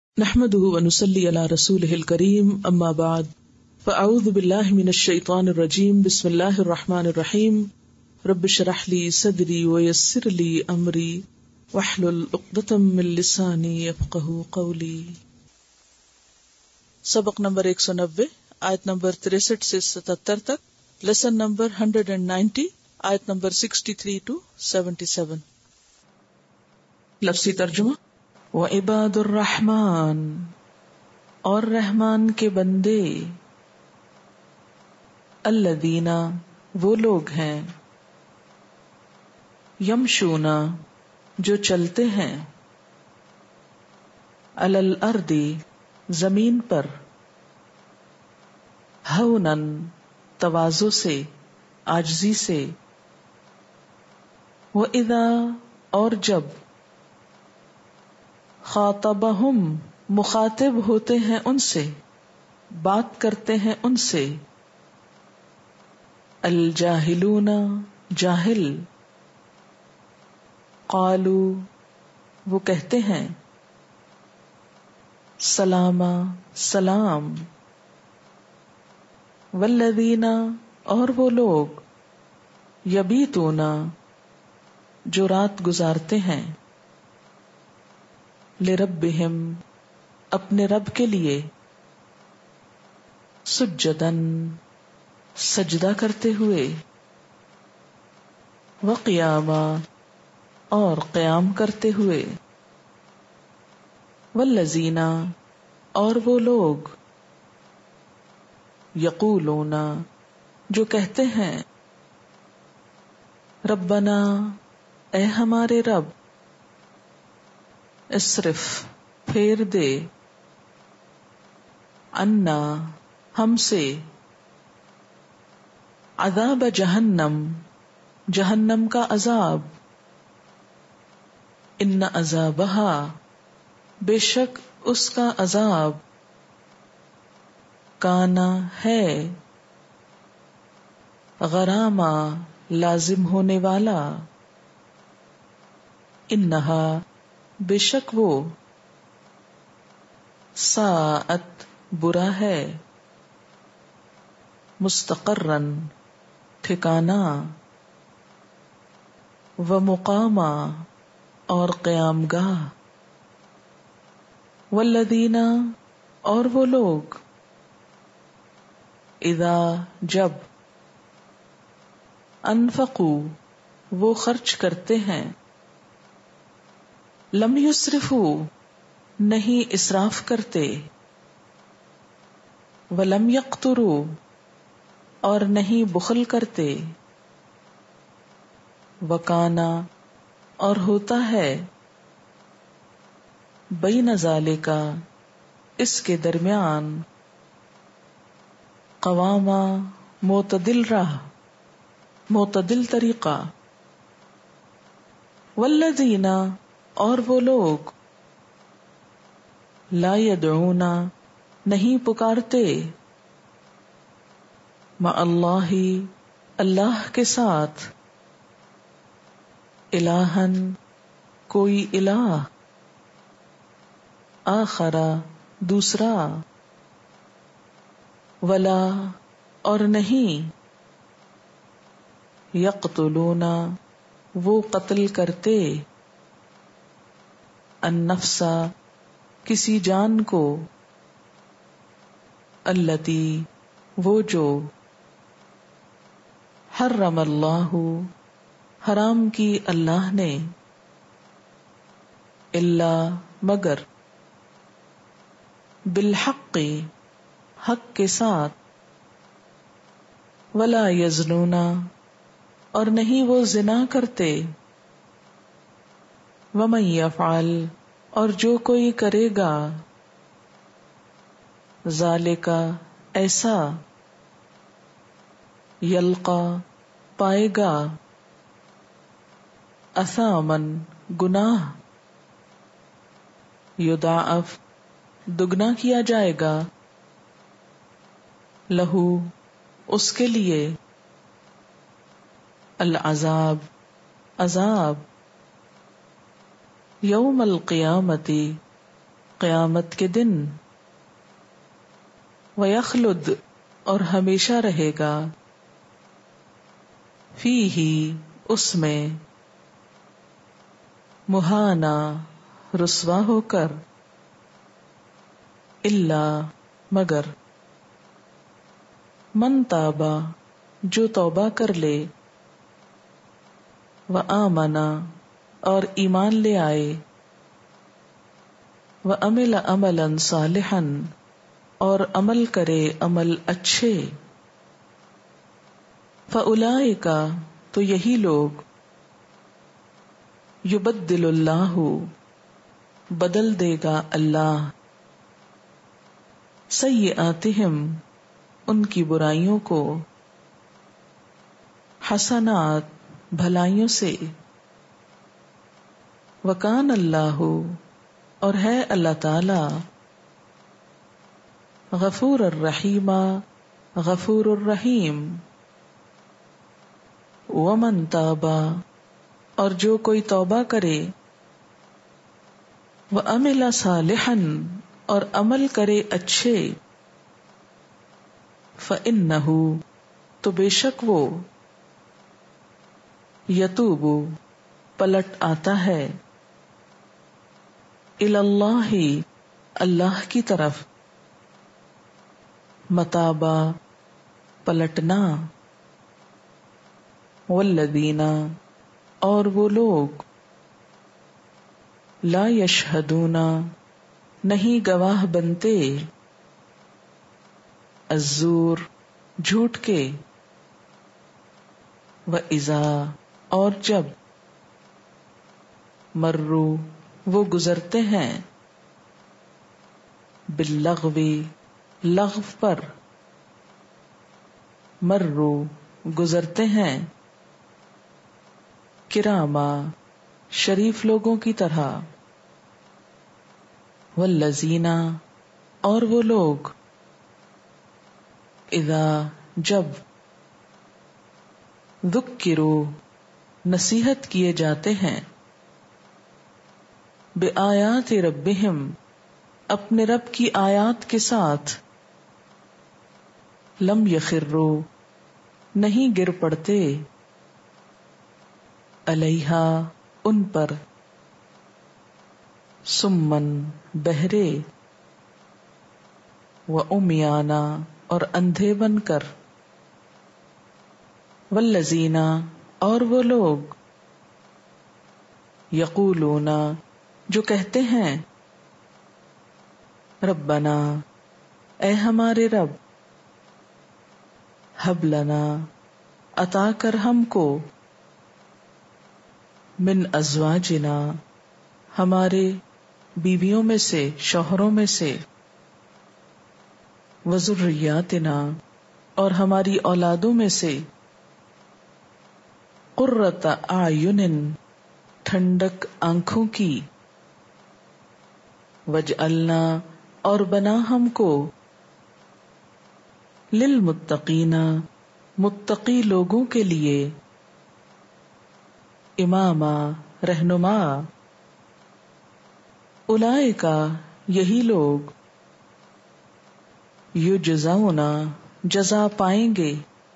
نحمده ونصلي على رسوله الكريم اما بعد فاعوذ بالله من الشيطان الرجيم بسم الله الرحمن الرحيم رب اشرح لي صدري ويسر لي امري واحلل عقدة من لساني يفقهوا قولي۔ سبق نمبر 190 آیت نمبر 63 سے 77 تک، لیسن نمبر 190 آیت نمبر 63 to 77۔ لفظی ترجمہ، وعباد الرحمن، اور رحمان کے بندے، الذین، وہ لوگ ہیں، یمشون، جو چلتے ہیں، علی الارض، زمین پر، ہونن، تواضع سے، عاجزی سے، وَإِذَا، اور جب، خاطبہم، مخاطب ہوتے ہیں ان سے، بات کرتے ہیں ان سے، الجاہلون، جاہل، قالوا، وہ کہتے ہیں، سلاما، سلام، والذین، اور وہ لوگ، یبیتون، جو رات گزارتے ہیں، لربہم، اپنے رب کے لیے، سجدن، سجدہ کرتے ہوئے، وقیاما، اور قیام کرتے ہوئے، والذین، اور وہ لوگ، یقولون، جو کہتے ہیں، ربنا، اے ہمارے رب، اصرف، پھیر دے، عنا، ہم سے، عذاب جہنم، جہنم کا عذاب، ان عذابہا، بے شک اس کا عذاب، کانا، ہے، غراما، لازم ہونے والا، انہا، بے شک وہ، ساءت، برا ہے، مستقرن، ٹھکانہ، ومقاما، اور قیام گاہ، والذین، اور وہ لوگ، اذا، جب، انفقوا، وہ خرچ کرتے ہیں، لم یسرفوا، نہیں اسراف کرتے، ولم یقتروا، اور نہیں بخل کرتے، وکانا، اور ہوتا ہے، بین ذالک، اس کے درمیان، قواما، معتدل راہ، معتدل طریقہ، والذین، اور وہ لوگ، لا یدعون، نہیں پکارتے، مع اللہ، اللہ کے ساتھ، الہن، کوئی الہ، آخر، دوسرا، ولا، اور نہیں، یقتلون، وہ قتل کرتے، النفس، کسی جان کو، التی، وہ جو، حرم اللہ، حرام کی اللہ نے، الا، مگر، بالحق، حق کے ساتھ، ولا یزنون، اور نہیں وہ زنا کرتے، ومن یفعل، اور جو کوئی کرے گا، ذالک، ایسا، یلقا، پائے گا، اثامن، گناہ، یضاعف، دگنا کیا جائے گا، لہو، اس کے لیے، العذاب، عذاب، یوم القیامتی، قیامت کے دن، وَيَخْلُدْ اور ہمیشہ رہے گا، فِيهِ اس میں، مہانا رسوا ہو کر، الا مگر، من تابا جو توبہ کر لے، وآمنا اور ایمان لے آئے، وعمل عملا صالحا اور عمل کرے عمل اچھے، فاولئک تو یہی لوگ، یبدل اللہ بدل دے گا اللہ، سیئاتہم ان کی برائیوں کو، حسنات بھلائیوں سے، وکان اللہ اور ہے اللہ تعالی، غفور الرحیم غفور الرحیم، ومن تابا اور جو کوئی توبہ کرے، وعمل صالحا اور عمل کرے اچھے، فإنہ تو بے شک وہ، یتوب پلٹ آتا ہے، الی اللہ اللہ کی طرف، متابا پلٹنا، والذین اور وہ لوگ، لا یشہدون نہیں گواہ بنتے، الزور جھوٹ کے، وَإِذَا اور جب، مرو وہ گزرتے ہیں، باللغو لغو پر، مرو گزرتے ہیں، کراما شریف لوگوں کی طرح، والذین اور وہ لوگ، اذا جب، ذکروا نصیحت کیے جاتے ہیں، بآیات ربہم اپنے رب کی آیات کے ساتھ، لم یخروا نہیں گر پڑتے، علیہا ان پر، سمن بہرے، وعمیانا اور اندھے بن کر، والذین اور وہ لوگ، یقولون جو کہتے ہیں، ربنا اے ہمارے رب، ہب لنا عطا کر ہم کو، من ازواجنا ہمارے بیویوں میں سے شوہروں میں سے، وذریاتنا اور ہماری اولادوں میں سے، قرۃ اعین ٹھنڈک آنکھوں کی، وجعلنا اور بنا ہم کو، للمتقین متقی لوگوں کے لیے، اماما رہنما، اولئک یہی لوگ، یجزون جزا پائیں گے،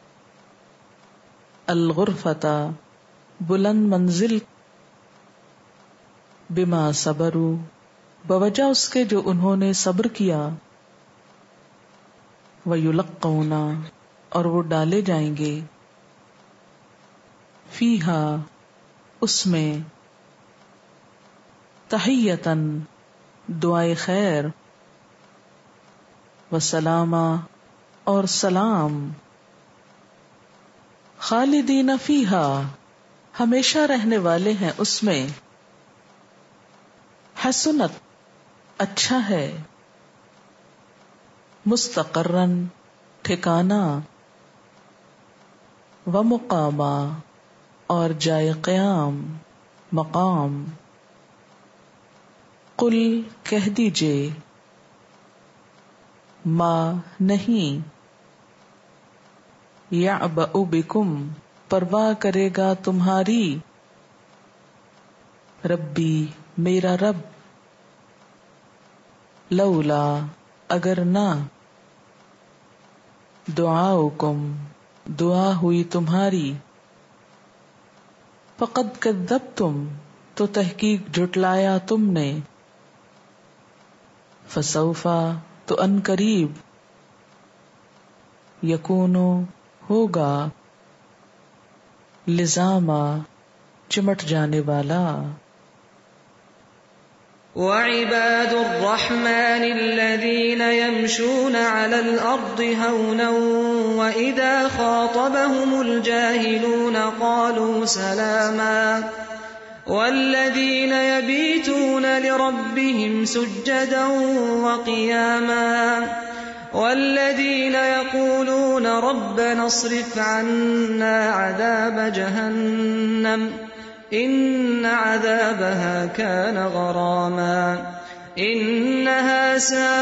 الغرفۃ بلند منزل، بما صبروا بوجہ اس کے جو انہوں نے صبر کیا، ویلقون اور وہ ڈالے جائیں گے، فیہا اس میں، تحیۃً دعائے خیر، وسلاما اور سلام، خالدین فیہا ہمیشہ رہنے والے ہیں اس میں، حسنت اچھا ہے، مستقرن ٹھکانہ، ومقاما اور جائے قیام مقام، قل کہہ دیجئے، ما نہیں، یعبأ بکم پرواہ کرے گا تمہاری، ربی میرا رب، لولا اگر نہ، دعاؤکم دعا ہوئی تمہاری، فقد کذبتم تو تحقیق جھٹلایا تم نے، فسوف تو ان قریب، یکونو ہوگا، لزاما چمٹ جانے والا۔ وعباد الرحمن الذين يمشون على الأرض هونا وإذا خاطبهم الجاهلون قالوا سلاما والذين يبيتون لربهم سجدا وقياما والذين يقولون ربنا اصرف عنا عذاب جهنم إن عذابها كان غراما إنها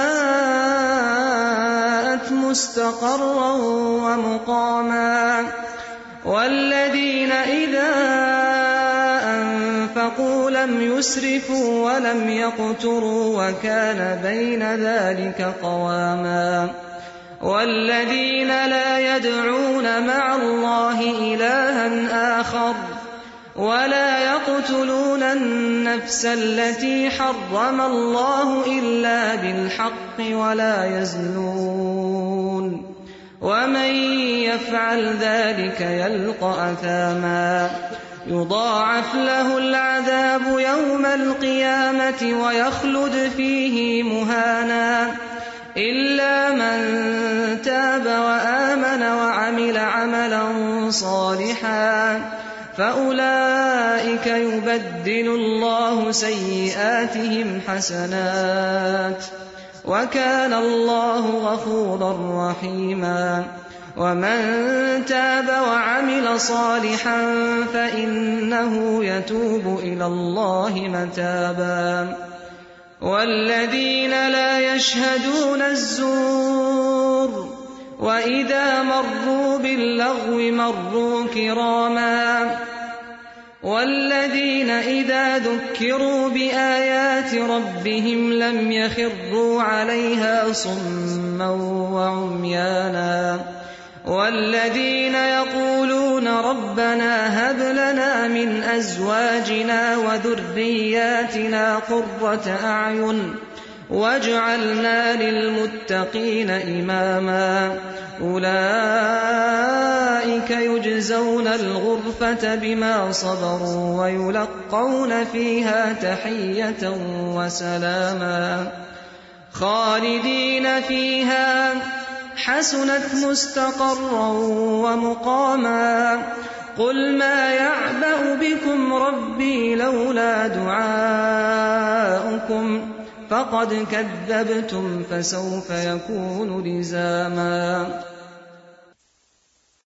ساءت مستقرا ومقاما والذين إذا أنفقوا لم يسرفوا ولم يقتروا وكان بين ذلك قواما والذين لا يدعون مع الله إلها آخر ولا يقتلون النفس التي حرم الله إلا بالحق ولا يزنون ومن يفعل ذلك يلقى أثاما يضاعف له العذاب يوم القيامة ويخلد فيه مهانا إلا من تاب وآمن وعمل عملا صالحا فأولئك يبدل الله سيئاتهم حسنات وكان الله غفورا رحيما ومن تاب وعمل صالحا فإنه يتوب إلى الله متابا والذين لا يشهدون الزور وإذا مروا باللغو مروا كراما والذين إذا ذكروا بآيات ربهم لم يخروا عليها صما وعميانا والذين يقولون ربنا هب لنا من أزواجنا وذرياتنا قرة أعين واجعلنا للمتقين إماما أولئك يجزون الغرفة بما صبروا ويلقون فيها تحية وسلاما خالدين فيها حسنت مستقرا ومقاما قل ما يعبأ بكم ربي لولا دعاؤكم فقد كذبتم فسوف يكون لزاما